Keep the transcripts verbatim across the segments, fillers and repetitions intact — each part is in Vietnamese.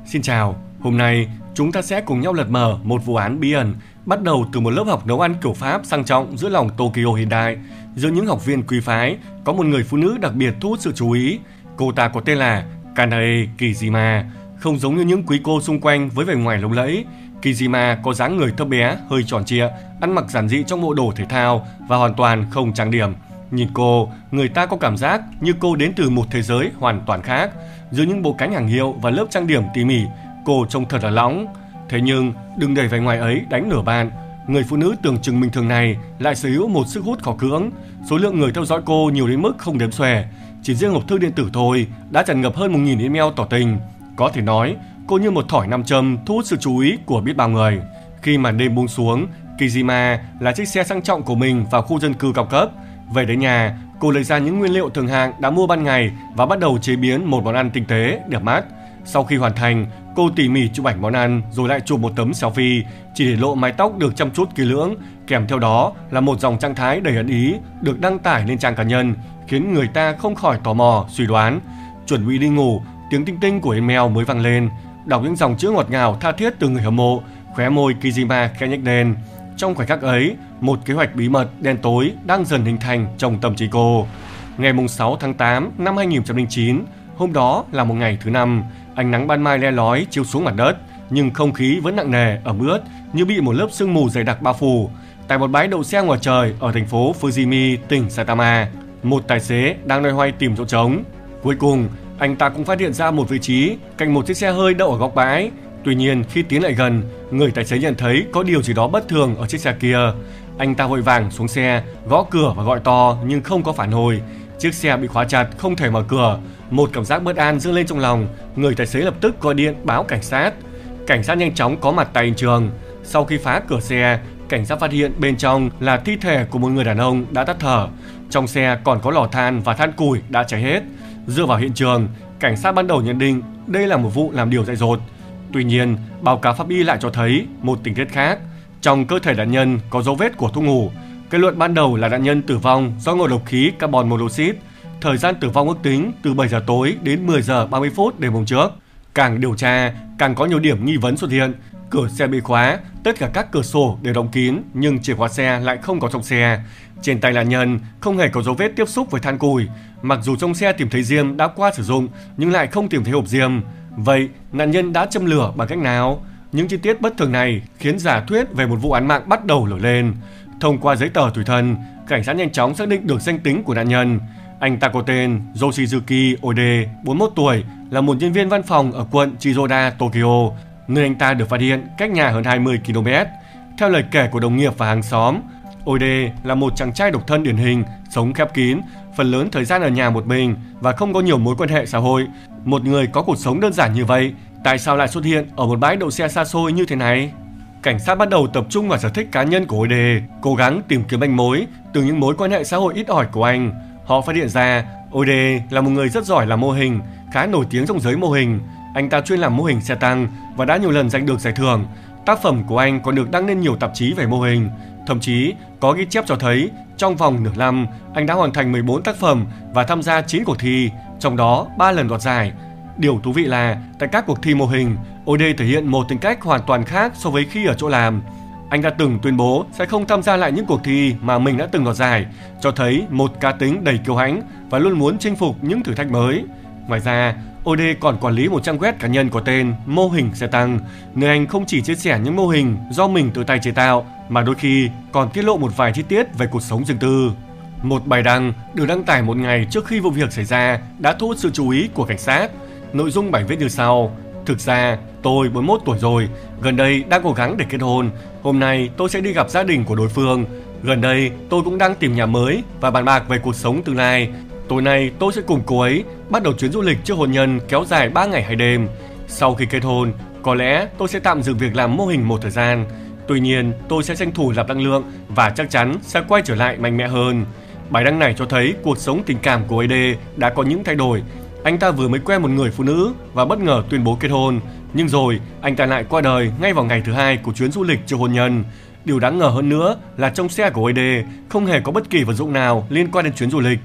Xin chào, hôm nay chúng ta sẽ cùng nhau lật mở một vụ án bí ẩn bắt đầu từ một lớp học nấu ăn kiểu Pháp sang trọng giữa lòng Tokyo hiện đại. Giữa những học viên quý phái, có một người phụ nữ đặc biệt thu hút sự chú ý. Cô ta có tên là Kanae Kijima. Không giống như những quý cô xung quanh với vẻ ngoài lộng lẫy, Kijima có dáng người thấp bé, hơi tròn trịa, ăn mặc giản dị trong bộ đồ thể thao và hoàn toàn không trang điểm. Nhìn cô, người ta có cảm giác như cô đến từ một thế giới hoàn toàn khác. Dưới những bộ cánh hàng hiệu và lớp trang điểm tỉ mỉ, cô trông thật là lõng. Thế nhưng đừng để vẻ ngoài ấy đánh nửa bạn. Người phụ nữ tưởng chừng bình thường này lại sở hữu một sức hút khó cưỡng. Số lượng người theo dõi cô nhiều đến mức không đếm xuể. Chỉ riêng hộp thư điện tử thôi đã tràn ngập hơn một nghìn email tỏ tình. Có thể nói cô như một thỏi nam châm thu hút sự chú ý của biết bao người. Khi màn đêm buông xuống, Kijima là chiếc xe sang trọng của mình vào khu dân cư cao cấp. Về đến nhà, cô lấy ra những nguyên liệu thường hạng đã mua ban ngày và bắt đầu chế biến một món ăn tinh tế, đẹp mắt. Sau khi hoàn thành, cô tỉ mỉ chụp ảnh món ăn rồi lại chụp một tấm selfie, chỉ để lộ mái tóc được chăm chút kỹ lưỡng. Kèm theo đó là một dòng trạng thái đầy ẩn ý được đăng tải lên trang cá nhân, khiến người ta không khỏi tò mò suy đoán. Chuẩn bị đi ngủ, tiếng tinh tinh của email mới vang lên. Đọc những dòng chữ ngọt ngào tha thiết từ người hâm mộ, khóe môi Kijima khẽ nhếch lên. Trong khoảnh khắc ấy, một kế hoạch bí mật đen tối đang dần hình thành trong tâm trí cô. Ngày sáu tháng tám năm hai nghìn không trăm lẻ chín, hôm đó là một ngày thứ năm. Ánh nắng ban mai le lói chiếu xuống mặt đất, nhưng không khí vẫn nặng nề, ẩm ướt như bị một lớp sương mù dày đặc bao phủ. Tại một bãi đậu xe ngoài trời ở thành phố Fujimi, tỉnh Saitama, một tài xế đang loay hoay tìm chỗ trống. Cuối cùng, anh ta cũng phát hiện ra một vị trí cạnh một chiếc xe hơi đậu ở góc bãi. Tuy nhiên, khi tiến lại gần, người tài xế nhận thấy có điều gì đó bất thường ở chiếc xe kia. Anh ta vội vàng xuống xe, gõ cửa và gọi to nhưng không có phản hồi. Chiếc xe bị khóa chặt, không thể mở cửa. Một cảm giác bất an dâng lên trong lòng. Người tài xế lập tức gọi điện báo cảnh sát. Cảnh sát nhanh chóng có mặt tại hiện trường. Sau khi phá cửa xe, cảnh sát phát hiện bên trong là thi thể của một người đàn ông đã tắt thở. Trong xe còn có lò than và than củi đã cháy hết. Dựa vào hiện trường, cảnh sát ban đầu nhận định đây là một vụ làm điều dại dột. Tuy nhiên, báo cáo pháp y lại cho thấy một tình tiết khác. Trong cơ thể nạn nhân có dấu vết của thuốc ngủ. Kết luận ban đầu là nạn nhân tử vong do ngộ độc khí carbon monoxide. Thời gian tử vong ước tính từ bảy giờ tối đến mười giờ ba mươi phút đêm hôm trước. Càng điều tra, càng có nhiều điểm nghi vấn xuất hiện. Cửa xe bị khóa, tất cả các cửa sổ đều đóng kín, nhưng chìa khóa xe lại không có trong xe. Trên tay nạn nhân không hề có dấu vết tiếp xúc với than củi. Mặc dù trong xe tìm thấy diêm đã qua sử dụng, nhưng lại không tìm thấy hộp diêm. Vậy nạn nhân đã châm lửa bằng cách nào? Những chi tiết bất thường này khiến giả thuyết về một vụ án mạng bắt đầu nổi lên. Thông qua giấy tờ tùy thân, cảnh sát nhanh chóng xác định được danh tính của nạn nhân. Anh ta có tên Yoshizuki Ode, bốn mươi mốt tuổi, là một nhân viên văn phòng ở quận Chizoda, Tokyo, nơi anh ta được phát hiện cách nhà hơn hai mươi ki lô mét. Theo lời kể của đồng nghiệp và hàng xóm, Ode là một chàng trai độc thân điển hình, sống khép kín, phần lớn thời gian ở nhà một mình và không có nhiều mối quan hệ xã hội. Một người có cuộc sống đơn giản như vậy, tại sao lại xuất hiện ở một bãi đậu xe xa xôi như thế này? Cảnh sát bắt đầu tập trung vào sở thích cá nhân của Ode, cố gắng tìm kiếm manh mối từ những mối quan hệ xã hội ít ỏi của anh. Họ phát hiện ra Ode là một người rất giỏi làm mô hình, khá nổi tiếng trong giới mô hình. Anh ta chuyên làm mô hình xe tăng và đã nhiều lần giành được giải thưởng. Tác phẩm của anh còn được đăng lên nhiều tạp chí về mô hình. Thậm chí có ghi chép cho thấy trong vòng nửa năm anh đã hoàn thành mười bốn tác phẩm và tham gia chín cuộc thi, trong đó ba lần đoạt giải. Điều thú vị là tại các cuộc thi mô hình, Ode thể hiện một tính cách hoàn toàn khác so với khi ở chỗ làm. Anh đã từng tuyên bố sẽ không tham gia lại những cuộc thi mà mình đã từng đoạt giải, cho thấy một cá tính đầy kiêu hãnh và luôn muốn chinh phục những thử thách mới. Ngoài ra, Ode còn quản lý một trang web cá nhân có tên Mô hình xe tăng, nơi anh không chỉ chia sẻ những mô hình do mình tự tay chế tạo, mà đôi khi còn tiết lộ một vài chi tiết về cuộc sống riêng tư. Một bài đăng được đăng tải một ngày trước khi vụ việc xảy ra đã thu hút sự chú ý của cảnh sát. Nội dung bài viết như sau: Thực ra, tôi bốn mươi mốt tuổi rồi, gần đây đang cố gắng để kết hôn. Hôm nay tôi sẽ đi gặp gia đình của đối phương. Gần đây tôi cũng đang tìm nhà mới và bàn bạc về cuộc sống tương lai. Tối nay tôi sẽ cùng cô ấy bắt đầu chuyến du lịch trước hôn nhân kéo dài ba ngày hai đêm. Sau khi kết hôn, có lẽ tôi sẽ tạm dừng việc làm mô hình một thời gian. Tuy nhiên, tôi sẽ tranh thủ nạp năng lượng và chắc chắn sẽ quay trở lại mạnh mẽ hơn. Bài đăng này cho thấy cuộc sống tình cảm của Ode đã có những thay đổi. Anh ta vừa mới quen một người phụ nữ và bất ngờ tuyên bố kết hôn, nhưng rồi anh ta lại qua đời ngay vào ngày thứ hai của chuyến du lịch trước hôn nhân. Điều đáng ngờ hơn nữa là trong xe của Ode không hề có bất kỳ vật dụng nào liên quan đến chuyến du lịch.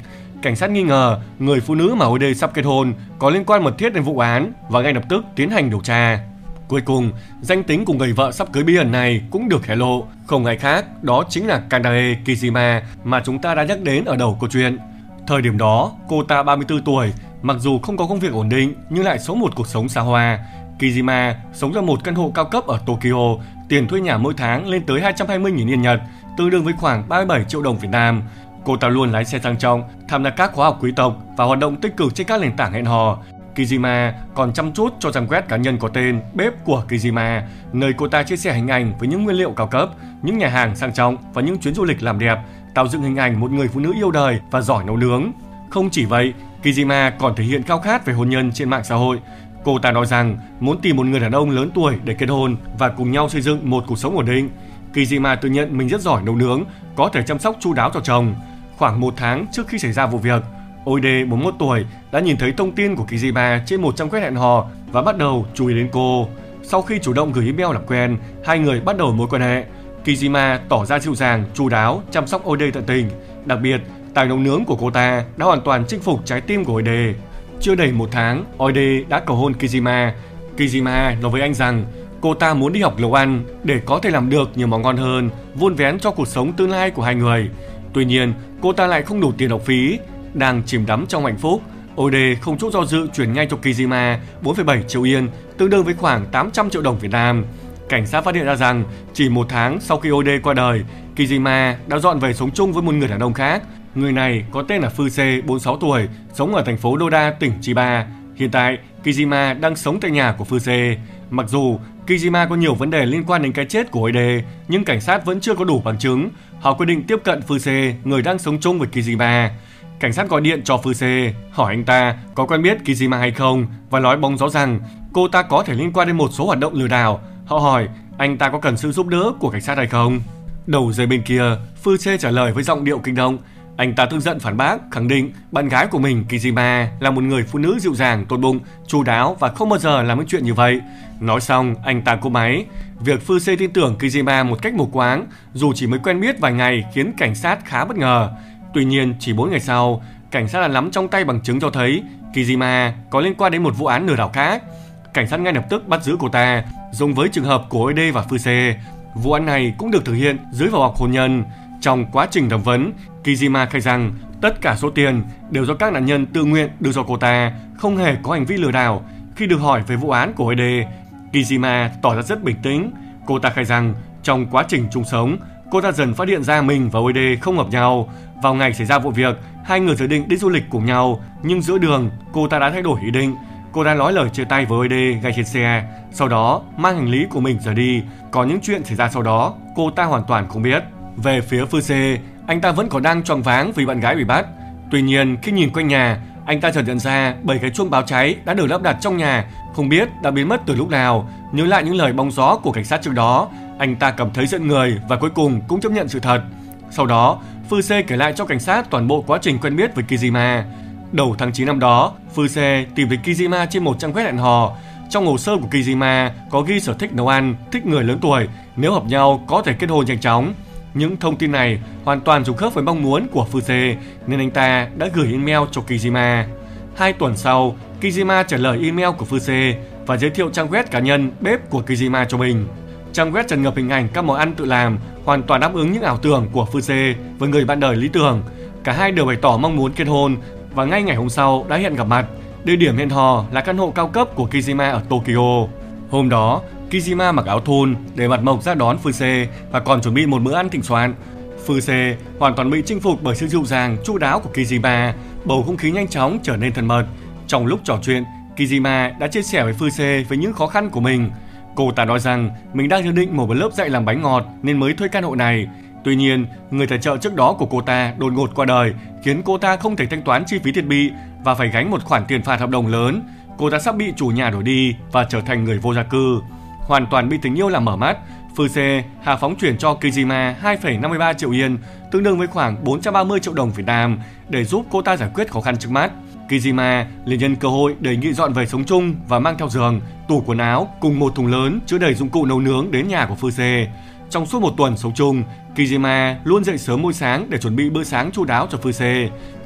cảnh sát nghi ngờ người phụ nữ mà ô đê sắp kết hôn có liên quan mật thiết đến vụ án và ngay lập tức tiến hành điều tra. Cuối cùng, danh tính của người vợ sắp cưới bí ẩn này cũng được hé lộ, không ai khác, đó chính là Kanae Kijima mà chúng ta đã nhắc đến ở đầu câu chuyện. Thời điểm đó, cô ta ba mươi tư tuổi, mặc dù không có công việc ổn định nhưng lại sống một cuộc sống xa hoa. Kijima sống trong một căn hộ cao cấp ở Tokyo, tiền thuê nhà mỗi tháng lên tới hai trăm hai mươi nghìn yên Nhật, tương đương với khoảng ba mươi bảy triệu đồng Việt Nam. Cô ta luôn lái xe sang trọng, tham gia các khóa học quý tộc và hoạt động tích cực trên các nền tảng hẹn hò. Kijima còn chăm chút cho trang web cá nhân có tên Bếp của Kijima, nơi cô ta chia sẻ hình ảnh với những nguyên liệu cao cấp, những nhà hàng sang trọng và những chuyến du lịch làm đẹp, tạo dựng hình ảnh một người phụ nữ yêu đời và giỏi nấu nướng. Không chỉ vậy, Kijima còn thể hiện khao khát về hôn nhân trên mạng xã hội. Cô ta nói rằng muốn tìm một người đàn ông lớn tuổi để kết hôn và cùng nhau xây dựng một cuộc sống ổn định. Kijima tự nhận mình rất giỏi nấu nướng, có thể chăm sóc chu đáo cho chồng. Khoảng một tháng trước khi xảy ra vụ việc, Oide, bốn mươi mốt tuổi, đã nhìn thấy thông tin của Kijima trên một trang web hẹn hò và bắt đầu chú ý đến cô. Sau khi chủ động gửi email làm quen, hai người bắt đầu mối quan hệ. Kijima tỏ ra dịu dàng, chu đáo, chăm sóc Oide tận tình. Đặc biệt, tài nấu nướng của cô ta đã hoàn toàn chinh phục trái tim của Oide. Chưa đầy một tháng, Oide đã cầu hôn Kijima. Kijima nói với anh rằng cô ta muốn đi học nấu ăn để có thể làm được nhiều món ngon hơn, vun vén cho cuộc sống tương lai của hai người. Tuy nhiên, cô ta lại không đủ tiền học phí. Đang chìm đắm trong hạnh phúc, Oide không chút do dự chuyển ngay cho Kijima bốn phẩy bảy triệu yên, tương đương với khoảng tám trăm triệu đồng Việt Nam. Cảnh sát phát hiện ra rằng chỉ một tháng sau khi Oide qua đời, Kijima đã dọn về sống chung với một người đàn ông khác. Người này có tên là Fuse, bốn mươi sáu tuổi, sống ở thành phố Doda, tỉnh Chiba. Hiện tại, Kijima đang sống tại nhà của Fuse. Mặc dù Kijima có nhiều vấn đề liên quan đến cái chết của Oide, nhưng cảnh sát vẫn chưa có đủ bằng chứng. Họ quyết định tiếp cận Fuse, người đang sống chung với Kijima. Cảnh sát gọi điện cho Fuse, hỏi anh ta có quen biết Kijima hay không và nói bóng gió rằng cô ta có thể liên quan đến một số hoạt động lừa đảo. Họ hỏi anh ta có cần sự giúp đỡ của cảnh sát hay không. Đầu dây bên kia, Fuse trả lời với giọng điệu kích động. Anh ta tức giận phản bác, khẳng định bạn gái của mình Kijima là một người phụ nữ dịu dàng, tốt bụng, chu đáo và không bao giờ làm những chuyện như vậy. Nói xong, anh ta cúp máy. Việc Fuse tin tưởng Kijima một cách mù quáng, dù chỉ mới quen biết vài ngày, khiến cảnh sát khá bất ngờ. Tuy nhiên, chỉ bốn ngày sau, cảnh sát đã nắm trong tay bằng chứng cho thấy Kijima có liên quan đến một vụ án lừa đảo khác. Cảnh sát ngay lập tức bắt giữ cô ta, giống với trường hợp của Oide và Fuse. Vụ án này cũng được thực hiện dưới vỏ bọc hôn nhân. Trong quá trình thẩm vấn, Kijima khai rằng tất cả số tiền đều do các nạn nhân tự nguyện đưa cho cô ta, không hề có hành vi lừa đảo. Khi được hỏi về vụ án của Oide, Kijima tỏ ra rất bình tĩnh. Cô ta khai rằng trong quá trình chung sống, cô ta dần phát hiện ra mình và Oide không hợp nhau. Vào ngày xảy ra vụ việc, hai người dự định đi du lịch cùng nhau, nhưng giữa đường, cô ta đã thay đổi ý định. Cô ta nói lời chia tay với Oide ngay trên xe, sau đó mang hành lý của mình rời đi. Còn những chuyện xảy ra sau đó, cô ta hoàn toàn không biết. Về phía Fuse, anh ta vẫn còn đang choáng váng vì bạn gái bị bắt. Tuy nhiên, khi nhìn quanh nhà, anh ta chợt nhận ra bảy cái chuông báo cháy đã được lắp đặt trong nhà, không biết đã biến mất từ lúc nào. Nhớ lại những lời bóng gió của cảnh sát trước đó, anh ta cảm thấy giận người và cuối cùng cũng chấp nhận sự thật. Sau đó, Fuse kể lại cho cảnh sát toàn bộ quá trình quen biết với Kijima. Đầu tháng chín năm đó, Fuse tìm thấy Kijima trên một trang web hẹn hò. Trong hồ sơ của Kijima có ghi sở thích nấu ăn, thích người lớn tuổi, nếu hợp nhau có thể kết hôn nhanh chóng. Những thông tin này hoàn toàn trùng khớp với mong muốn của Fuse, nên anh ta đã gửi email cho Kijima. Hai tuần sau, Kijima trả lời email của Fuse và giới thiệu trang web cá nhân Bếp của Kijima cho mình. Trang web tràn ngập hình ảnh các món ăn tự làm, hoàn toàn đáp ứng những ảo tưởng của Fuse với người bạn đời lý tưởng. Cả hai đều bày tỏ mong muốn kết hôn và ngay ngày hôm sau đã hẹn gặp mặt. Địa điểm hẹn hò là căn hộ cao cấp của Kijima ở Tokyo. Hôm đó, Kijima mặc áo thun để mặt mộc ra đón Fuse và còn chuẩn bị một bữa ăn thịnh soạn. Fuse hoàn toàn bị chinh phục bởi sự dịu dàng, chu đáo của Kijima. Bầu không khí nhanh chóng trở nên thân mật. Trong lúc trò chuyện, Kijima đã chia sẻ với Fuse về những khó khăn của mình. Cô ta nói rằng mình đang dự định mở một lớp dạy làm bánh ngọt nên mới thuê căn hộ này. Tuy nhiên, người tài trợ trước đó của cô ta đột ngột qua đời, khiến cô ta không thể thanh toán chi phí thiết bị và phải gánh một khoản tiền phạt hợp đồng lớn. Cô ta sắp bị chủ nhà đuổi đi và trở thành người vô gia cư. Hoàn toàn bị tình yêu làm mở mắt, Fuse hạ phóng chuyển cho Kijima hai phẩy năm mươi ba triệu yên, tương đương với khoảng bốn trăm ba mươi triệu đồng Việt Nam, để giúp cô ta giải quyết khó khăn trước mắt. Kijima liền nhân cơ hội đề nghị dọn về sống chung và mang theo giường, tủ quần áo cùng một thùng lớn chứa đầy dụng cụ nấu nướng đến nhà của Fuse. Trong suốt một tuần sống chung, Kijima luôn dậy sớm mỗi sáng để chuẩn bị bữa sáng chu đáo cho Fuse.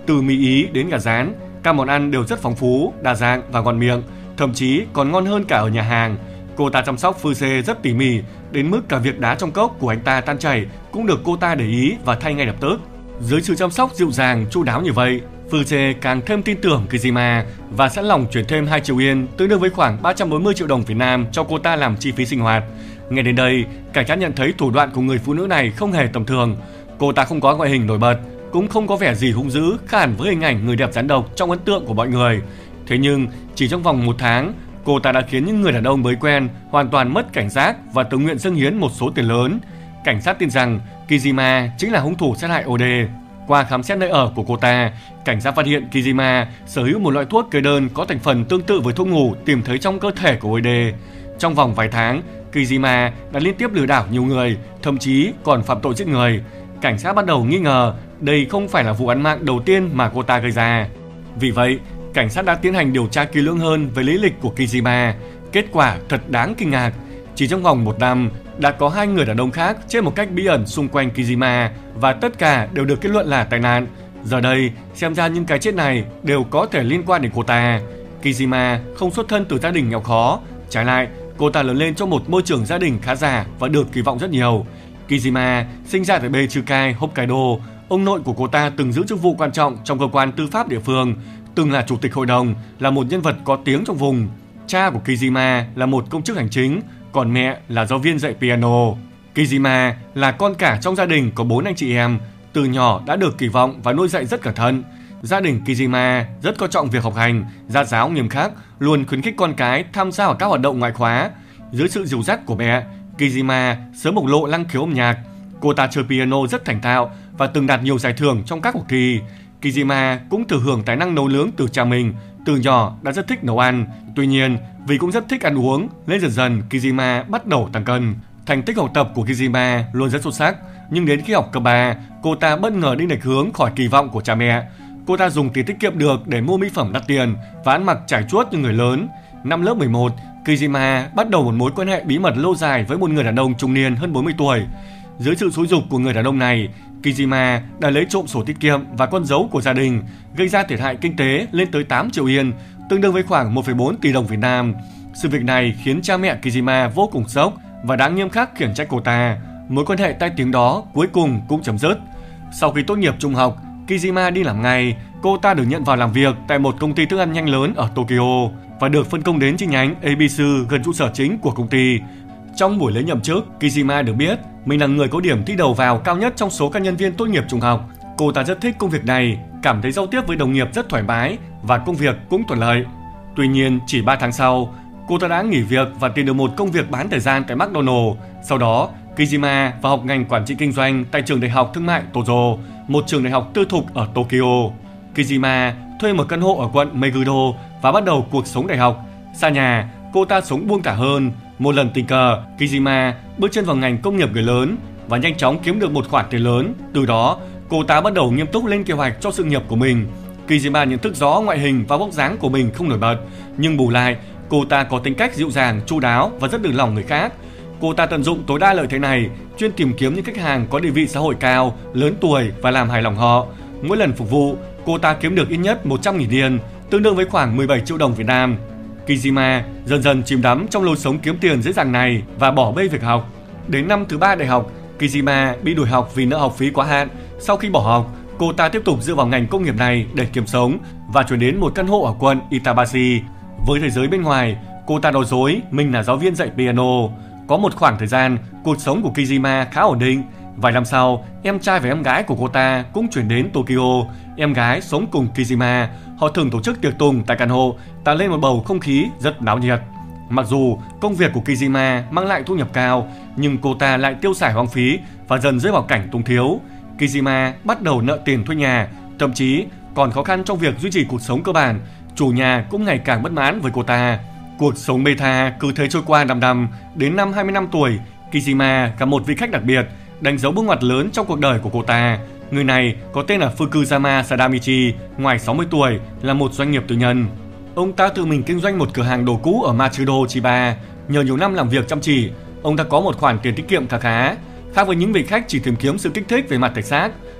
Từ mì Ý đến gà rán, các món ăn đều rất phong phú, đa dạng và ngon miệng, thậm chí còn ngon hơn cả ở nhà hàng. Cô ta chăm sóc Fuse rất tỉ mỉ, đến mức cả việc đá trong cốc của anh ta tan chảy cũng được cô ta để ý và thay ngay lập tức. Dưới sự chăm sóc dịu dàng, chu đáo như vậy, Fuse càng thêm tin tưởng Kizima và sẵn lòng chuyển thêm hai triệu yên, tương đương với khoảng ba trăm bốn mươi triệu đồng Việt Nam cho cô ta làm chi phí sinh hoạt. Nghe đến đây, cảnh sát nhận thấy thủ đoạn của người phụ nữ này không hề tầm thường. Cô ta không có ngoại hình nổi bật, cũng không có vẻ gì hung dữ, khác hẳn với hình ảnh người đẹp rắn độc trong ấn tượng của mọi người. Thế nhưng, chỉ trong vòng một tháng, cô ta đã khiến những người đàn ông mới quen hoàn toàn mất cảnh giác và tự nguyện dâng hiến một số tiền lớn. Cảnh sát tin rằng Kizima chính là hung thủ sát hại Ode. Qua khám xét nơi ở của cô ta, cảnh sát phát hiện Kizima sở hữu một loại thuốc kê đơn có thành phần tương tự với thuốc ngủ tìm thấy trong cơ thể của Ode. Trong vòng vài tháng, Kizima đã liên tiếp lừa đảo nhiều người, thậm chí còn phạm tội giết người. Cảnh sát bắt đầu nghi ngờ đây không phải là vụ án mạng đầu tiên mà cô ta gây ra. Vì vậy, cảnh sát đã tiến hành điều tra kỹ lưỡng hơn về lý lịch của Kizima. Kết quả thật đáng kinh ngạc. Chỉ trong vòng một năm, đã có hai người đàn ông khác chết một cách bí ẩn xung quanh Kizima và tất cả đều được kết luận là tai nạn. Giờ đây, xem ra những cái chết này đều có thể liên quan đến cô ta. Kizima không xuất thân từ gia đình nghèo khó. Trái lại, cô ta lớn lên trong một môi trường gia đình khá giả và được kỳ vọng rất nhiều. Kizima sinh ra tại Bechukai, Hokkaido. Ông nội của cô ta từng giữ chức vụ quan trọng trong cơ quan tư pháp địa phương, từng là chủ tịch hội đồng, là một nhân vật có tiếng trong vùng. Cha của Kizima là một công chức hành chính, còn mẹ là giáo viên dạy piano. Kizima là con cả trong gia đình có bốn anh chị em, từ nhỏ đã được kỳ vọng và nuôi dạy rất cẩn thận. Gia đình Kizima rất coi trọng việc học hành, gia giáo nghiêm khắc, luôn khuyến khích con cái tham gia vào các hoạt động ngoại khóa. Dưới sự dìu dắt của mẹ, Kizima sớm bộc lộ năng khiếu âm nhạc. Cô ta chơi piano rất thành thạo và từng đạt nhiều giải thưởng trong các cuộc thi. Kizima cũng thừa hưởng tài năng nấu nướng từ cha mình, từ nhỏ đã rất thích nấu ăn. Tuy nhiên, vì cũng rất thích ăn uống, nên dần dần Kizima bắt đầu tăng cân. Thành tích học tập của Kizima luôn rất xuất sắc, nhưng đến khi học cấp ba, cô ta bất ngờ đi lệch hướng khỏi kỳ vọng của cha mẹ. Cô ta dùng tiền tiết kiệm được để mua mỹ phẩm đắt tiền và ăn mặc trải chuốt như người lớn. Năm lớp mười một, Kizima bắt đầu một mối quan hệ bí mật lâu dài với một người đàn ông trung niên hơn bốn mươi tuổi. Dưới sự xúi giục của người đàn ông này, Kizima đã lấy trộm sổ tiết kiệm và con dấu của gia đình, gây ra thiệt hại kinh tế lên tới tám triệu yên, tương đương với khoảng một phẩy bốn tỷ đồng Việt Nam. Sự việc này khiến cha mẹ Kizima vô cùng sốc và đã nghiêm khắc khiển trách cô ta. Mối quan hệ tai tiếng đó cuối cùng cũng chấm dứt. Sau khi tốt nghiệp trung học, Kizima đi làm ngay. Cô ta được nhận vào làm việc tại một công ty thức ăn nhanh lớn ở Tokyo và được phân công đến chi nhánh Ebisu gần trụ sở chính của công ty. Trong buổi lễ nhậm chức, Kizima được biết mình là người có điểm thi đầu vào cao nhất trong số các nhân viên tốt nghiệp trung học. Cô ta rất thích công việc này, cảm thấy giao tiếp với đồng nghiệp rất thoải mái và công việc cũng thuận lợi. Tuy nhiên, chỉ ba tháng sau, cô ta đã nghỉ việc và tìm được một công việc bán thời gian tại McDonald's. Sau đó, Kizima vào học ngành quản trị kinh doanh tại trường đại học thương mại Tozo, một trường đại học tư thục ở Tokyo. Kizima thuê một căn hộ ở quận Meguro và bắt đầu cuộc sống đại học. Xa nhà, cô ta sống buông thả hơn. Một lần tình cờ, Kizima bước chân vào ngành công nghiệp người lớn và nhanh chóng kiếm được một khoản tiền lớn. Từ đó, cô ta bắt đầu nghiêm túc lên kế hoạch cho sự nghiệp của mình. Kizima nhận thức rõ ngoại hình và vóc dáng của mình không nổi bật, nhưng bù lại, cô ta có tính cách dịu dàng, chu đáo và rất được lòng người khác. Cô ta tận dụng tối đa lợi thế này, chuyên tìm kiếm những khách hàng có địa vị xã hội cao, lớn tuổi và làm hài lòng họ. Mỗi lần phục vụ, cô ta kiếm được ít nhất một trăm nghìn yên, tương đương với khoảng mười bảy triệu đồng Việt Nam. Kizima dần dần chìm đắm trong lối sống kiếm tiền dễ dàng này và bỏ bê việc học. Đến năm thứ ba đại học, Kizima bị đuổi học vì nợ học phí quá hạn. Sau khi bỏ học, cô ta tiếp tục dựa vào ngành công nghiệp này để kiếm sống và chuyển đến một căn hộ ở quận Itabashi. Với thế giới bên ngoài, cô ta nói dối mình là giáo viên dạy piano. Có một khoảng thời gian, cuộc sống của Kizima khá ổn định. Vài năm sau, em trai và em gái của cô ta cũng chuyển đến Tokyo. Em gái sống cùng Kizima. Họ thường tổ chức tiệc tùng tại căn hộ, tạo lên một bầu không khí rất náo nhiệt. Mặc dù công việc của Kizima mang lại thu nhập cao, nhưng cô ta lại tiêu xài hoang phí và dần rơi vào cảnh túng thiếu. Kizima bắt đầu nợ tiền thuê nhà, thậm chí còn khó khăn trong việc duy trì cuộc sống cơ bản. Chủ nhà cũng ngày càng bất mãn với cô ta. Cuộc sống bê tha cứ thế trôi qua năm năm. Đến năm hai mươi lăm tuổi, Kizima gặp một vị khách đặc biệt, đánh dấu bước ngoặt lớn trong cuộc đời của cô ta. Người này có tên là Fukuyama Sadamichi, ngoài sáu mươi tuổi, là một doanh nghiệp tư nhân. Ông ta tự mình kinh doanh một cửa hàng đồ cũ ở Machido, Chiba. Nhờ nhiều năm làm việc chăm chỉ, ông ta có một khoản tiền tiết kiệm khá khá. Khác với những vị khách chỉ tìm kiếm sự kích thích về mặt thể xác,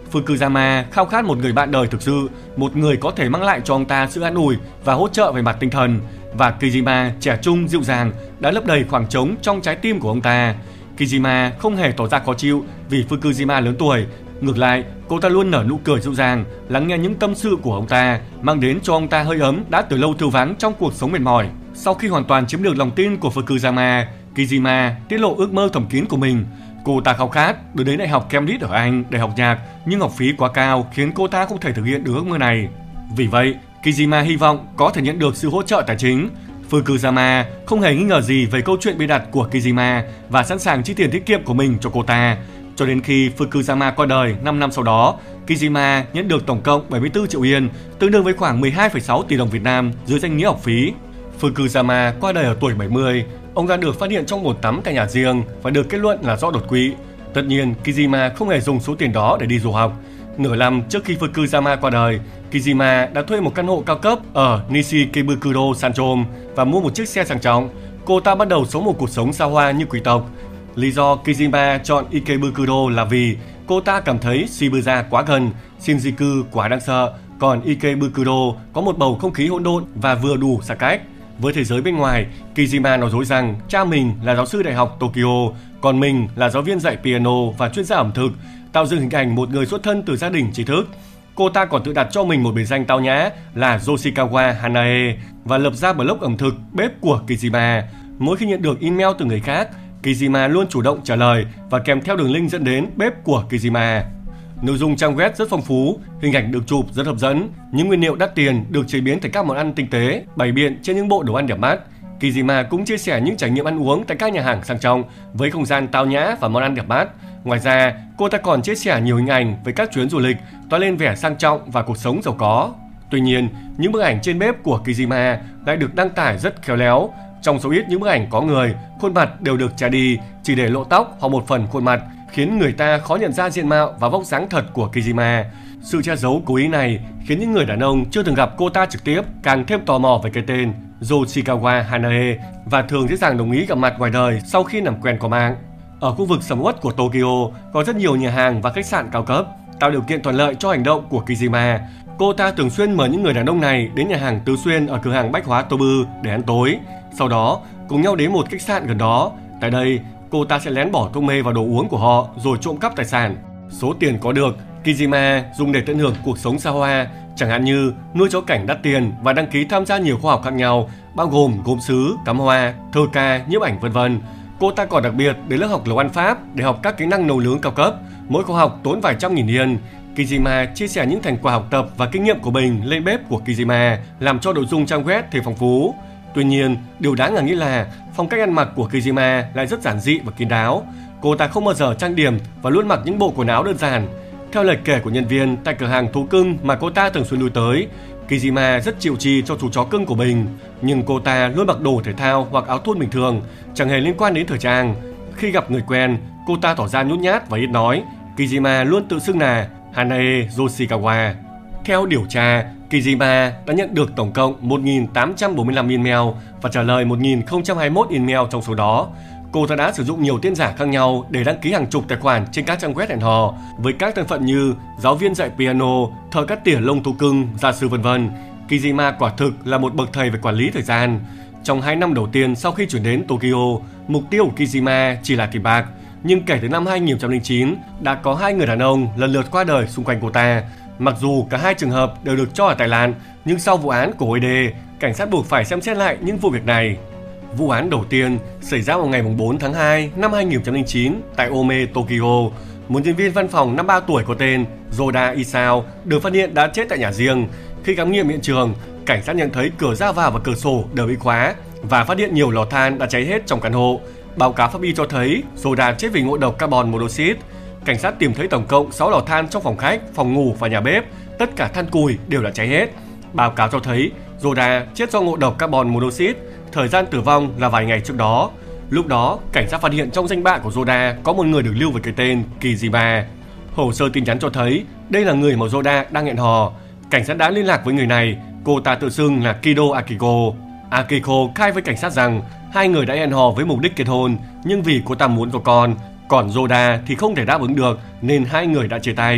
Fukuyama khao khát một người bạn đời thực sự, một người có thể mang lại cho ông ta sự an ủi và hỗ trợ về mặt tinh thần. Và Kijima, trẻ trung, dịu dàng, đã lấp đầy khoảng trống trong trái tim của ông ta. Kijima không hề tỏ ra khó chịu vì Fukuyama lớn tuổi. Ngược lại, cô ta luôn nở nụ cười dịu dàng, lắng nghe những tâm sự của ông ta, mang đến cho ông ta hơi ấm đã từ lâu thiếu vắng trong cuộc sống mệt mỏi. Sau khi hoàn toàn chiếm được lòng tin của Fukuyama, Kijima tiết lộ ước mơ thầm kín của mình. Cô ta khao khát được đến đại học Cambridge ở Anh để học nhạc, nhưng học phí quá cao khiến cô ta không thể thực hiện được ước mơ này. Vì vậy, Kijima hy vọng có thể nhận được sự hỗ trợ tài chính. Fukuyama không hề nghi ngờ gì về câu chuyện bịa đặt của Kijima và sẵn sàng chi tiền tiết kiệm của mình cho cô ta. Cho đến khi Fukuyama qua đời năm năm sau đó, Kijima nhận được tổng cộng bảy mươi tư triệu yên, tương đương với khoảng mười hai phẩy sáu tỷ đồng Việt Nam dưới danh nghĩa học phí. Fukuyama qua đời ở tuổi bảy mươi. Ông ta được phát hiện trong bồn tắm tại nhà riêng và được kết luận là do đột quỵ. Tất nhiên, Kijima không hề dùng số tiền đó để đi du học. Nửa năm trước khi Fukuyama qua đời, Kijima đã thuê một căn hộ cao cấp ở Nishikebukuro Sanchom và mua một chiếc xe sang trọng. Cô ta bắt đầu sống một cuộc sống xa hoa như quý tộc. Lý do Kijima chọn Ikebukuro là vì cô ta cảm thấy Shibuya quá gần, Shinjuku quá đáng sợ, còn Ikebukuro có một bầu không khí hỗn độn và vừa đủ xa cách. Với thế giới bên ngoài, Kijima nói dối rằng cha mình là giáo sư đại học Tokyo, còn mình là giáo viên dạy piano và chuyên gia ẩm thực, tạo dựng hình ảnh một người xuất thân từ gia đình trí thức. Cô ta còn tự đặt cho mình một biệt danh tao nhã là Yoshikawa Hanae và lập ra blog ẩm thực bếp của Kijima. Mỗi khi nhận được email từ người khác, Kijima luôn chủ động trả lời và kèm theo đường link dẫn đến bếp của Kijima. Nội dung trang web rất phong phú, hình ảnh được chụp rất hấp dẫn, những nguyên liệu đắt tiền được chế biến thành các món ăn tinh tế, bày biện trên những bộ đồ ăn đẹp mắt. Kijima cũng chia sẻ những trải nghiệm ăn uống tại các nhà hàng sang trọng với không gian tao nhã và món ăn đẹp mắt. Ngoài ra, cô ta còn chia sẻ nhiều hình ảnh về các chuyến du lịch, toát lên vẻ sang trọng và cuộc sống giàu có. Tuy nhiên, những bức ảnh trên bếp của Kijima lại được đăng tải rất khéo léo. Trong số ít những bức ảnh có người, khuôn mặt đều được che đi, chỉ để lộ tóc hoặc một phần khuôn mặt, khiến người ta khó nhận ra diện mạo và vóc dáng thật của Kijima. Sự che giấu cố ý này khiến những người đàn ông chưa từng gặp cô ta trực tiếp càng thêm tò mò về cái tên Yoshikawa Hanae và thường dễ dàng đồng ý gặp mặt ngoài đời sau khi làm quen qua mạng. Ở khu vực sầm uất của Tokyo có rất nhiều nhà hàng và khách sạn cao cấp, tạo điều kiện thuận lợi cho hành động của Kijima. Cô ta thường xuyên mời những người đàn ông này đến nhà hàng Tứ Xuyên ở cửa hàng bách hóa Tobu để ăn tối. Sau đó, cùng nhau đến một khách sạn gần đó. Tại đây, cô ta sẽ lén bỏ thuốc mê vào đồ uống của họ rồi trộm cắp tài sản. Số tiền có được, Kijima dùng để tận hưởng cuộc sống xa hoa, chẳng hạn như nuôi chó cảnh đắt tiền và đăng ký tham gia nhiều khóa học khác nhau, bao gồm gốm sứ, cắm hoa, thơ ca, nhiếp ảnh vân vân. Cô ta còn đặc biệt đến lớp học nấu ăn Pháp để học các kỹ năng nấu nướng cao cấp. Mỗi khóa học tốn vài trăm nghìn yên. Kijima chia sẻ những thành quả học tập và kinh nghiệm của mình lên bếp của Kijima, làm cho nội dung trang web thêm phong phú. Tuy nhiên, điều đáng ngạc nghĩ là phong cách ăn mặc của Kijima lại rất giản dị và kín đáo. Cô ta không bao giờ trang điểm và luôn mặc những bộ quần áo đơn giản. Theo lời kể của nhân viên tại cửa hàng thú cưng mà cô ta thường xuyên lui tới, Kijima rất chịu chi cho chú chó cưng của mình, nhưng cô ta luôn mặc đồ thể thao hoặc áo thun bình thường, chẳng hề liên quan đến thời trang. Khi gặp người quen, cô ta tỏ ra nhút nhát và ít nói. Kijima luôn tự xưng là Hanae Yoshikawa. Theo điều tra, Kijima đã nhận được tổng cộng một nghìn tám trăm bốn mươi lăm email và trả lời một nghìn không trăm hai mươi mốt email trong số đó. Cô ta đã sử dụng nhiều tên giả khác nhau để đăng ký hàng chục tài khoản trên các trang web hẹn hò với các thân phận như giáo viên dạy piano, thợ cắt tỉa lông thú cưng, gia sư vân vân. Kijima quả thực là một bậc thầy về quản lý thời gian. Trong hai năm đầu tiên sau khi chuyển đến Tokyo, mục tiêu của Kijima chỉ là tiền bạc. Nhưng kể từ năm hai nghìn không trăm lẻ chín, đã có hai người đàn ông lần lượt qua đời xung quanh cô ta. Mặc dù cả hai trường hợp đều được cho ở Thái Lan, nhưng sau vụ án của Uede, cảnh sát buộc phải xem xét lại những vụ việc này. Vụ án đầu tiên xảy ra vào ngày bốn tháng hai năm hai nghìn không trăm lẻ chín tại Ome, Tokyo. Một nhân viên văn phòng năm mươi ba tuổi có tên Yoda Isao được phát hiện đã chết tại nhà riêng. Khi khám nghiệm hiện trường, cảnh sát nhận thấy cửa ra vào và cửa sổ đều bị khóa và phát hiện nhiều lò than đã cháy hết trong căn hộ. Báo cáo pháp y cho thấy Yoda chết vì ngộ độc carbon monoxide. Cảnh sát tìm thấy tổng cộng sáu lò than trong phòng khách, phòng ngủ và nhà bếp. Tất cả than củi đều đã cháy hết. Báo cáo cho thấy Yoda chết do ngộ độc carbon monoxide. Thời gian tử vong là vài ngày trước đó. Lúc đó, cảnh sát phát hiện trong danh bạ của Yoda có một người được lưu với cái tên Kijima. Hồ sơ tin nhắn cho thấy đây là người mà Yoda đang hẹn hò. Cảnh sát đã liên lạc với người này. Cô ta tự xưng là Kido Akiko. Akiko khai với cảnh sát rằng hai người đã hẹn hò với mục đích kết hôn, nhưng vì cô ta muốn có con, còn Yoda thì không thể đáp ứng được nên hai người đã chia tay.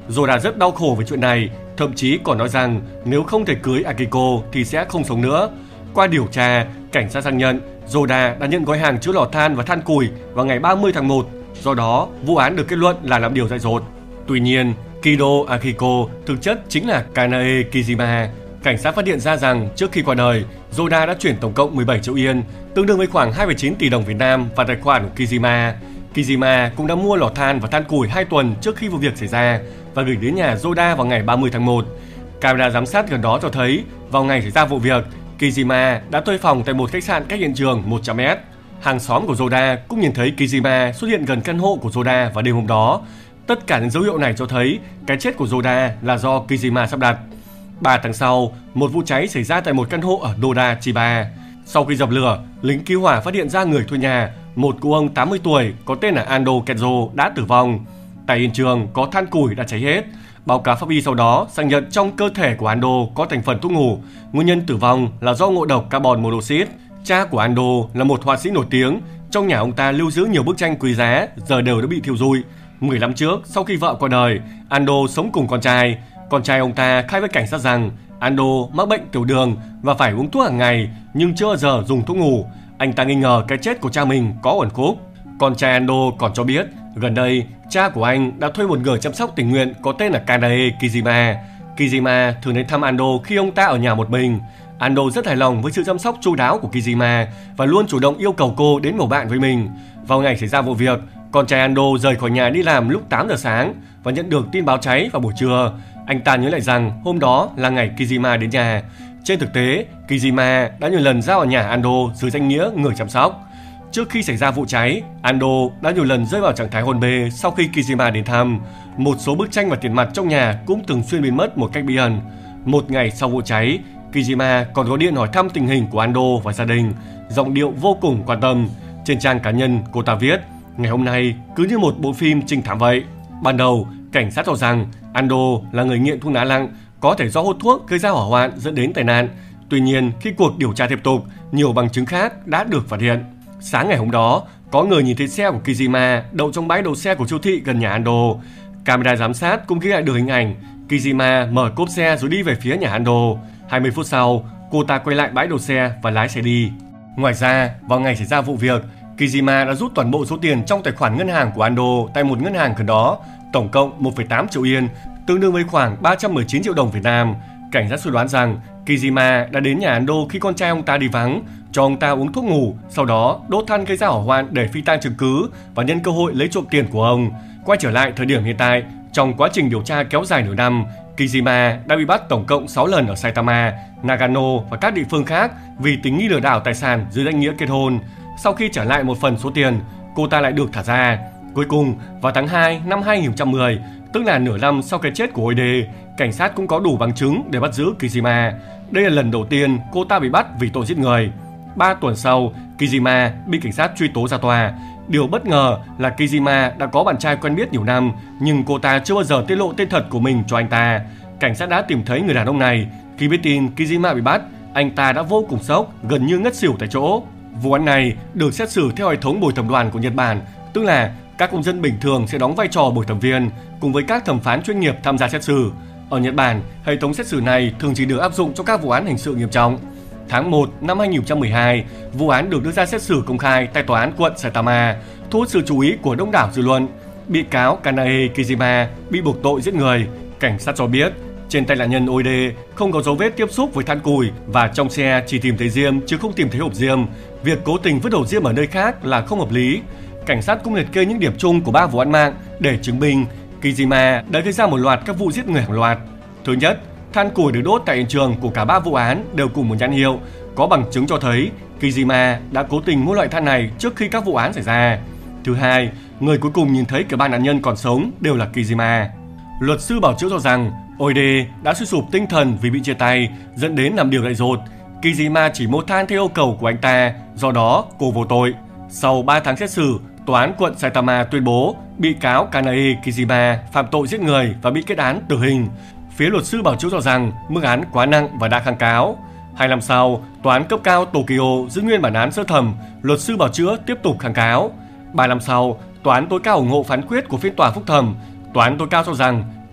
Yoda rất đau khổ về chuyện này, thậm chí còn nói rằng nếu không thể cưới Akiko thì sẽ không sống nữa. Qua điều tra, cảnh sát xác nhận Yoda đã nhận gói hàng chứa lò than và than củi vào ngày ba mươi tháng một, do đó vụ án được kết luận là làm điều dại dột. Tuy nhiên, Kido Akiko thực chất chính là Kanae Kijima. Cảnh sát phát hiện ra rằng trước khi qua đời, Yoda đã chuyển tổng cộng mười bảy triệu yên, tương đương với khoảng hai phẩy chín tỷ đồng Việt Nam vào tài khoản của Kijima. Kijima cũng đã mua lò than và than củi hai tuần trước khi vụ việc xảy ra và gửi đến nhà Yoda vào ngày ba mươi tháng một. Camera giám sát gần đó cho thấy vào ngày xảy ra vụ việc, Kijima đã thuê phòng tại một khách sạn cách hiện trường một trăm mét. Hàng xóm của Yoda cũng nhìn thấy Kijima xuất hiện gần căn hộ của Yoda vào đêm hôm đó. Tất cả những dấu hiệu này cho thấy cái chết của Yoda là do Kijima sắp đặt. ba tháng sau, một vụ cháy xảy ra tại một căn hộ ở Noda, Chiba. Sau khi dập lửa, lính cứu hỏa phát hiện ra người thuê nhà, một cụ ông tám mươi tuổi có tên là Ando Kenzo đã tử vong. Tại hiện trường có than củi đã cháy hết. Báo cáo pháp y sau đó xác nhận trong cơ thể của Ando có thành phần thuốc ngủ. Nguyên nhân tử vong là do ngộ độc carbon monoxide. Cha của Ando là một họa sĩ nổi tiếng. Trong nhà ông ta lưu giữ nhiều bức tranh quý giá, giờ đều đã bị thiêu rụi. mười năm trước, sau khi vợ qua đời, Ando sống cùng con trai. Con trai ông ta khai với cảnh sát rằng Ando mắc bệnh tiểu đường và phải uống thuốc hàng ngày nhưng chưa bao giờ dùng thuốc ngủ. Anh ta nghi ngờ cái chết của cha mình có uẩn khúc. Con trai Ando còn cho biết gần đây cha của anh đã thuê một người chăm sóc tình nguyện có tên là Kanae Kijima. Kijima thường đến thăm Ando khi ông ta ở nhà một mình. Ando rất hài lòng với sự chăm sóc chu đáo của Kijima và luôn chủ động yêu cầu cô đến bầu bạn với mình. Vào ngày xảy ra vụ việc, con trai Ando rời khỏi nhà đi làm lúc tám giờ sáng và nhận được tin báo cháy vào buổi trưa. Anh ta nhớ lại rằng hôm đó là ngày Kijima đến nhà. Trên thực tế, Kijima đã nhiều lần giao ở nhà Ando dưới danh nghĩa người chăm sóc. Trước khi xảy ra vụ cháy, Ando đã nhiều lần rơi vào trạng thái hôn mê sau khi Kijima đến thăm. Một số bức tranh và tiền mặt trong nhà cũng thường xuyên biến mất một cách bí ẩn. Một ngày sau vụ cháy, Kijima còn gọi điện hỏi thăm tình hình của Ando và gia đình, giọng điệu vô cùng quan tâm. Trên trang cá nhân, cô ta viết: ngày hôm nay cứ như một bộ phim trinh thám vậy. Ban đầu, cảnh sát cho rằng Ando là người nghiện thuốc lá nặng, có thể do hút thuốc gây ra hỏa hoạn dẫn đến tai nạn. Tuy nhiên, khi cuộc điều tra tiếp tục, nhiều bằng chứng khác đã được phát hiện. Sáng ngày hôm đó, có người nhìn thấy xe của Kijima đậu trong bãi đậu xe của siêu thị gần nhà Ando. Camera giám sát cũng ghi lại được hình ảnh Kijima mở cốp xe rồi đi về phía nhà Ando. hai mươi phút sau, cô ta quay lại bãi đậu xe và lái xe đi. Ngoài ra, vào ngày xảy ra vụ việc, Kijima đã rút toàn bộ số tiền trong tài khoản ngân hàng của Ando tại một ngân hàng gần đó, tổng cộng một phẩy tám triệu yên, tương đương với khoảng ba trăm mười chín triệu đồng Việt Nam. Cảnh sát suy đoán rằng Kijima đã đến nhà Ando khi con trai ông ta đi vắng, cho ông ta uống thuốc ngủ, sau đó đốt than gây ra hỏa hoạn để phi tang chứng cứ và nhân cơ hội lấy trộm tiền của ông. Quay trở lại thời điểm hiện tại, trong quá trình điều tra kéo dài nửa năm, Kijima đã bị bắt tổng cộng sáu lần ở Saitama, Nagano và các địa phương khác vì tình nghi lừa đảo tài sản dưới danh nghĩa kết hôn. Sau khi trả lại một phần số tiền, cô ta lại được thả ra. Cuối cùng, vào tháng hai năm hai nghìn không trăm mười, tức là nửa năm sau cái chết của Oide, cảnh sát cũng có đủ bằng chứng để bắt giữ Kijima. Đây là lần đầu tiên cô ta bị bắt vì tội giết người. Ba tuần sau, Kijima bị cảnh sát truy tố ra tòa. Điều bất ngờ là Kijima đã có bạn trai quen biết nhiều năm, nhưng cô ta chưa bao giờ tiết lộ tên thật của mình cho anh ta. Cảnh sát đã tìm thấy người đàn ông này. Khi biết tin Kijima bị bắt, anh ta đã vô cùng sốc, gần như ngất xỉu tại chỗ. Vụ án này được xét xử theo hệ thống bồi thẩm đoàn của Nhật Bản, tức là các công dân bình thường sẽ đóng vai trò bồi thẩm viên cùng với các thẩm phán chuyên nghiệp tham gia xét xử. Ở Nhật Bản, hệ thống xét xử này thường chỉ được áp dụng cho các vụ án hình sự nghiêm trọng. Tháng một năm hai nghìn không trăm mười hai, vụ án được đưa ra xét xử công khai tại tòa án quận Saitama, thu hút sự chú ý của đông đảo dư luận. Bị cáo Kanae Kijima bị buộc tội giết người. Cảnh sát cho biết trên tay nạn nhân Oide không có dấu vết tiếp xúc với than củi và trong xe chỉ tìm thấy diêm chứ không tìm thấy hộp diêm. Việc cố tình vứt hộp diêm ở nơi khác là không hợp lý. Cảnh sát cũng liệt kê những điểm chung của ba vụ án mạng để chứng minh Kijima đã gây ra một loạt các vụ giết người hàng loạt. Thứ nhất, than củi được đốt tại hiện trường của cả ba vụ án đều cùng một nhãn hiệu, có bằng chứng cho thấy Kijima đã cố tình mua loại than này trước khi các vụ án xảy ra. Thứ hai, người cuối cùng nhìn thấy cả ba nạn nhân còn sống đều là Kijima. Luật sư bảo chữa cho rằng Oide đã suy sụp tinh thần vì bị chia tay, dẫn đến làm điều dại dột. Kijima chỉ mua than theo yêu cầu của anh ta, do đó cô vô tội. Sau ba tháng xét xử, tòa án quận Saitama tuyên bố bị cáo Kanae Kijima phạm tội giết người và bị kết án tử hình. Phía luật sư bảo chữa cho rằng mức án quá nặng và đã kháng cáo. Hai năm sau, tòa án cấp cao Tokyo giữ nguyên bản án sơ thẩm, luật sư bảo chữa tiếp tục kháng cáo. Ba năm sau, tòa án tối cao ủng hộ phán quyết của phiên tòa phúc thẩm. Tòa án tối cao cho rằng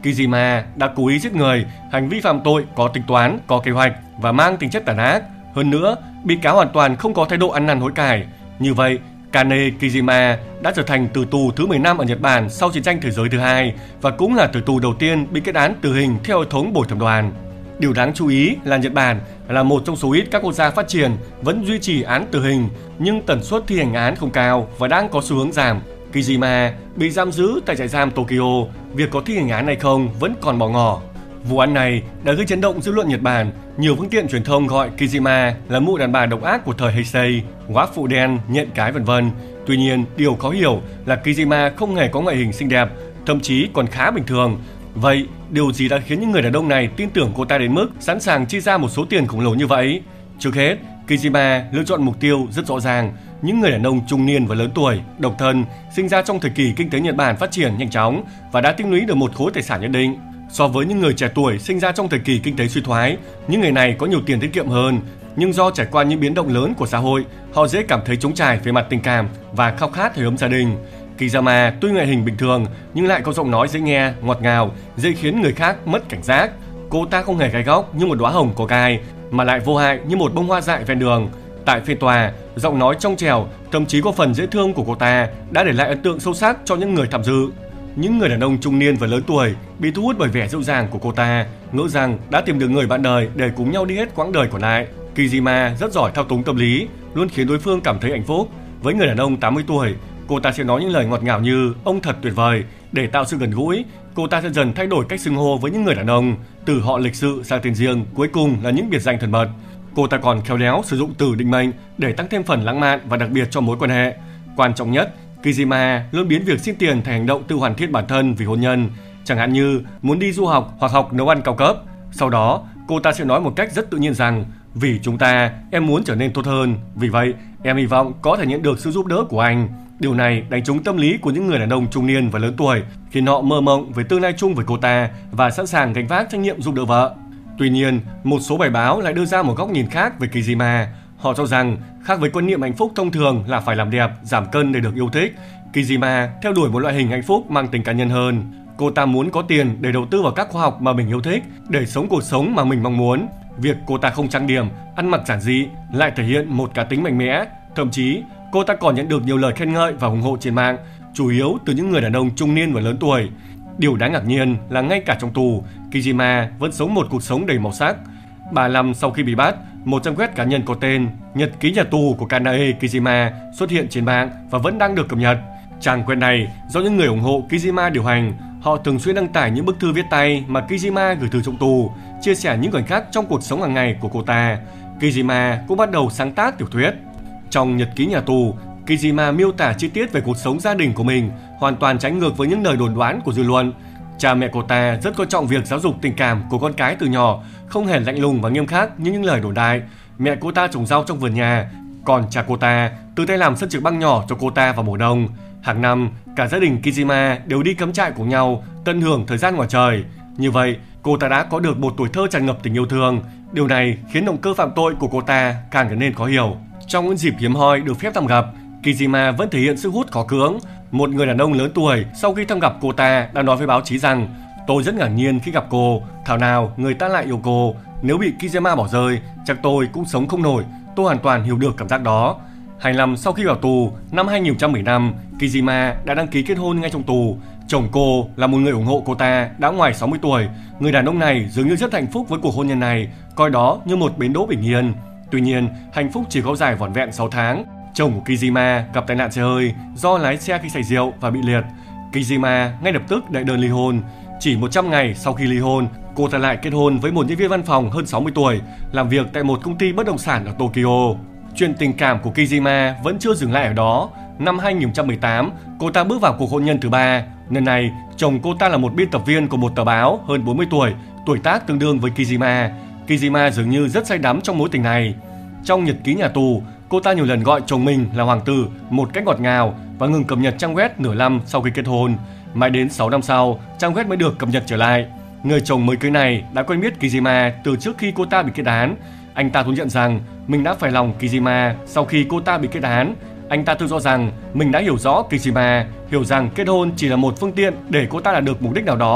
Kijima đã cố ý giết người, hành vi phạm tội có tính toán, có kế hoạch và mang tính chất tàn ác. Hơn nữa, bị cáo hoàn toàn không có thái độ ăn năn hối cải. Như vậy, Kane Kijima đã trở thành tử tù thứ mười năm ở Nhật Bản sau chiến tranh thế giới thứ hai và cũng là tử tù đầu tiên bị kết án tử hình theo hệ thống bồi thẩm đoàn. Điều đáng chú ý là Nhật Bản là một trong số ít các quốc gia phát triển vẫn duy trì án tử hình, nhưng tần suất thi hành án không cao và đang có xu hướng giảm. Kijima bị giam giữ tại trại giam Tokyo, việc có thi hành án hay không vẫn còn bỏ ngỏ. Vụ án này đã gây chấn động dư luận Nhật Bản. Nhiều phương tiện truyền thông gọi Kijima là mụ đàn bà độc ác của thời Heisei, góa phụ đen, nhện cái vân vân. Tuy nhiên, điều khó hiểu là Kijima không hề có ngoại hình xinh đẹp, thậm chí còn khá bình thường. Vậy, điều gì đã khiến những người đàn ông này tin tưởng cô ta đến mức sẵn sàng chi ra một số tiền khổng lồ như vậy? Trước hết, Kijima lựa chọn mục tiêu rất rõ ràng, những người đàn ông trung niên và lớn tuổi, độc thân, sinh ra trong thời kỳ kinh tế Nhật Bản phát triển nhanh chóng và đã tích lũy được một khối tài sản nhất định. So với những người trẻ tuổi sinh ra trong thời kỳ kinh tế suy thoái, những người này có nhiều tiền tiết kiệm hơn, nhưng do trải qua những biến động lớn của xã hội, họ dễ cảm thấy trống trải về mặt tình cảm và khao khát hơi ấm gia đình. Kijima tuy ngoại hình bình thường nhưng lại có giọng nói dễ nghe, ngọt ngào, dễ khiến người khác mất cảnh giác. Cô ta không hề gai góc như một đóa hồng có gai, mà lại vô hại như một bông hoa dại ven đường. Tại phiên tòa, giọng nói trong trẻo, thậm chí có phần dễ thương của cô ta đã để lại ấn tượng sâu sắc cho những người tham dự. Những người đàn ông trung niên và lớn tuổi bị thu hút bởi vẻ dịu dàng của cô ta, ngỡ rằng đã tìm được người bạn đời để cùng nhau đi hết quãng đời còn lại. Kijima rất giỏi thao túng tâm lý, luôn khiến đối phương cảm thấy hạnh phúc. Với người đàn ông tám mươi tuổi, cô ta sẽ nói những lời ngọt ngào như "ông thật tuyệt vời" để tạo sự gần gũi. Cô ta sẽ dần thay đổi cách xưng hô với những người đàn ông, từ họ lịch sự sang tên riêng, cuối cùng là những biệt danh thân mật. Cô ta còn khéo léo sử dụng từ định mệnh để tăng thêm phần lãng mạn và đặc biệt cho mối quan hệ. Quan trọng nhất, Kijima luôn biến việc xin tiền thành hành động tự hoàn thiện bản thân vì hôn nhân, chẳng hạn như muốn đi du học hoặc học nấu ăn cao cấp. Sau đó, cô ta sẽ nói một cách rất tự nhiên rằng vì chúng ta, em muốn trở nên tốt hơn, vì vậy em hy vọng có thể nhận được sự giúp đỡ của anh. Điều này đánh trúng tâm lý của những người đàn ông trung niên và lớn tuổi, khiến họ mơ mộng về tương lai chung với cô ta và sẵn sàng gánh vác trách nhiệm giúp đỡ vợ. Tuy nhiên, một số bài báo lại đưa ra một góc nhìn khác về Kijima. Họ cho rằng, khác với quan niệm hạnh phúc thông thường là phải làm đẹp, giảm cân để được yêu thích, Kijima theo đuổi một loại hình hạnh phúc mang tính cá nhân hơn. Cô ta muốn có tiền để đầu tư vào các khoa học mà mình yêu thích, để sống cuộc sống mà mình mong muốn. Việc cô ta không trang điểm, ăn mặc giản dị lại thể hiện một cá tính mạnh mẽ. Thậm chí, cô ta còn nhận được nhiều lời khen ngợi và ủng hộ trên mạng, chủ yếu từ những người đàn ông trung niên và lớn tuổi. Điều đáng ngạc nhiên là ngay cả trong tù, Kijima vẫn sống một cuộc sống đầy màu sắc. Ba năm sau khi bị bắt, một trang web cá nhân có tên Nhật ký nhà tù của Kanae Kijima xuất hiện trên mạng và vẫn đang được cập nhật. Trang web này do những người ủng hộ Kijima điều hành. Họ thường xuyên đăng tải những bức thư viết tay mà Kijima gửi từ trong tù, chia sẻ những khoảnh khắc trong cuộc sống hàng ngày của cô ta. Kijima cũng bắt đầu sáng tác tiểu thuyết. Trong Nhật ký nhà tù, Kijima miêu tả chi tiết về cuộc sống gia đình của mình, hoàn toàn trái ngược với những lời đồn đoán của dư luận. Cha mẹ cô ta rất coi trọng việc giáo dục tình cảm của con cái từ nhỏ, không hề lạnh lùng và nghiêm khắc như những lời đồn đại. Mẹ cô ta trồng rau trong vườn nhà, còn cha cô ta tự tay làm sân trực băng nhỏ cho cô ta vào mùa đông. Hàng năm, cả gia đình Kijima đều đi cắm trại cùng nhau, tận hưởng thời gian ngoài trời. Như vậy, cô ta đã có được một tuổi thơ tràn ngập tình yêu thương. Điều này khiến động cơ phạm tội của cô ta càng trở nên khó hiểu. Trong những dịp hiếm hoi được phép thăm gặp, Kijima vẫn thể hiện sức hút khó cưỡng. Một người đàn ông lớn tuổi sau khi thăm gặp cô ta đã nói với báo chí rằng: "Tôi rất ngạc nhiên khi gặp cô, thảo nào người ta lại yêu cô. Nếu bị Kijima bỏ rơi, chắc tôi cũng sống không nổi. Tôi hoàn toàn hiểu được cảm giác đó." Hai năm sau khi vào tù, năm hai nghìn không trăm mười lăm, Kijima đã đăng ký kết hôn ngay trong tù. Chồng cô là một người ủng hộ cô ta đã ngoài sáu mươi tuổi. Người đàn ông này dường như rất hạnh phúc với cuộc hôn nhân này, coi đó như một bến đỗ bình yên. Tuy nhiên, hạnh phúc chỉ có dài vỏn vẹn sáu tháng. Chồng của Kijima gặp tai nạn xe hơi do lái xe khi say rượu và bị liệt. Kijima ngay lập tức đệ đơn ly hôn. Chỉ một trăm ngày sau khi ly hôn, cô ta lại kết hôn với một nhân viên văn phòng hơn sáu mươi tuổi, làm việc tại một công ty bất động sản ở Tokyo. Chuyện tình cảm của Kijima vẫn chưa dừng lại ở đó. Năm hai nghìn không trăm mười tám, cô ta bước vào cuộc hôn nhân thứ ba. Lần này, chồng cô ta là một biên tập viên của một tờ báo hơn bốn mươi tuổi, tuổi tác tương đương với Kijima. Kijima dường như rất say đắm trong mối tình này. Trong nhật ký nhà tù, cô ta nhiều lần gọi chồng mình là hoàng tử một cách ngọt ngào và ngừng cập nhật trang web nửa năm sau khi kết hôn. Mãi đến sáu năm sau, trang web mới được cập nhật trở lại. Người chồng mới cưới này đã quen biết Kijima từ trước khi cô ta bị kết án. Anh ta thú nhận rằng mình đã phải lòng Kijima sau khi cô ta bị kết án. Anh ta tự do rằng mình đã hiểu rõ Kijima, hiểu rằng kết hôn chỉ là một phương tiện để cô ta đạt được mục đích nào đó.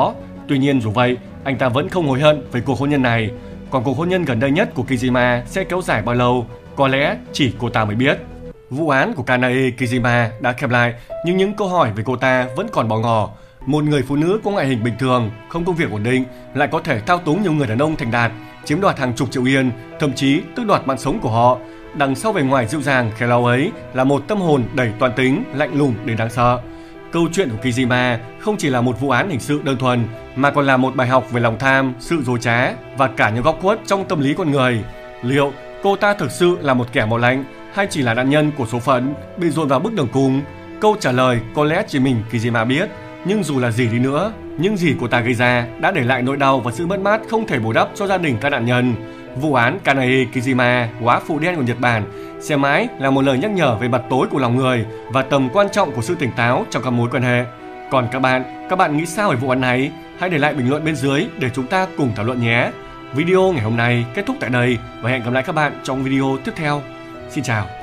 Tuy nhiên dù vậy, anh ta vẫn không hối hận về cuộc hôn nhân này. Còn cuộc hôn nhân gần đây nhất của Kijima sẽ kéo dài bao lâu, có lẽ chỉ cô ta mới biết. Vụ án của Kanae Kijima đã khép lại, nhưng những câu hỏi về cô ta vẫn còn bỏ ngỏ. Một người phụ nữ có ngoại hình bình thường, không công việc ổn định, lại có thể thao túng nhiều người đàn ông thành đạt, chiếm đoạt hàng chục triệu yên, thậm chí tước đoạt mạng sống của họ. Đằng sau vẻ ngoài dịu dàng khéo léo ấy là một tâm hồn đầy toan tính, lạnh lùng đến đáng sợ. Câu chuyện của Kijima không chỉ là một vụ án hình sự đơn thuần, mà còn là một bài học về lòng tham, sự dối trá và cả những góc khuất trong tâm lý con người. Liệu cô ta thực sự là một kẻ máu lạnh, hay chỉ là nạn nhân của số phận bị dồn vào bước đường cùng? Câu trả lời có lẽ chỉ mình Kijima biết. Nhưng dù là gì đi nữa, những gì cô ta gây ra đã để lại nỗi đau và sự mất mát không thể bù đắp cho gia đình các nạn nhân. Vụ án Kanae Kijima, góa phụ đen của Nhật Bản, sẽ mãi là một lời nhắc nhở về mặt tối của lòng người và tầm quan trọng của sự tỉnh táo trong các mối quan hệ. Còn các bạn, các bạn nghĩ sao về vụ án này? Hãy để lại bình luận bên dưới để chúng ta cùng thảo luận nhé. Video ngày hôm nay kết thúc tại đây và hẹn gặp lại các bạn trong video tiếp theo. Xin chào.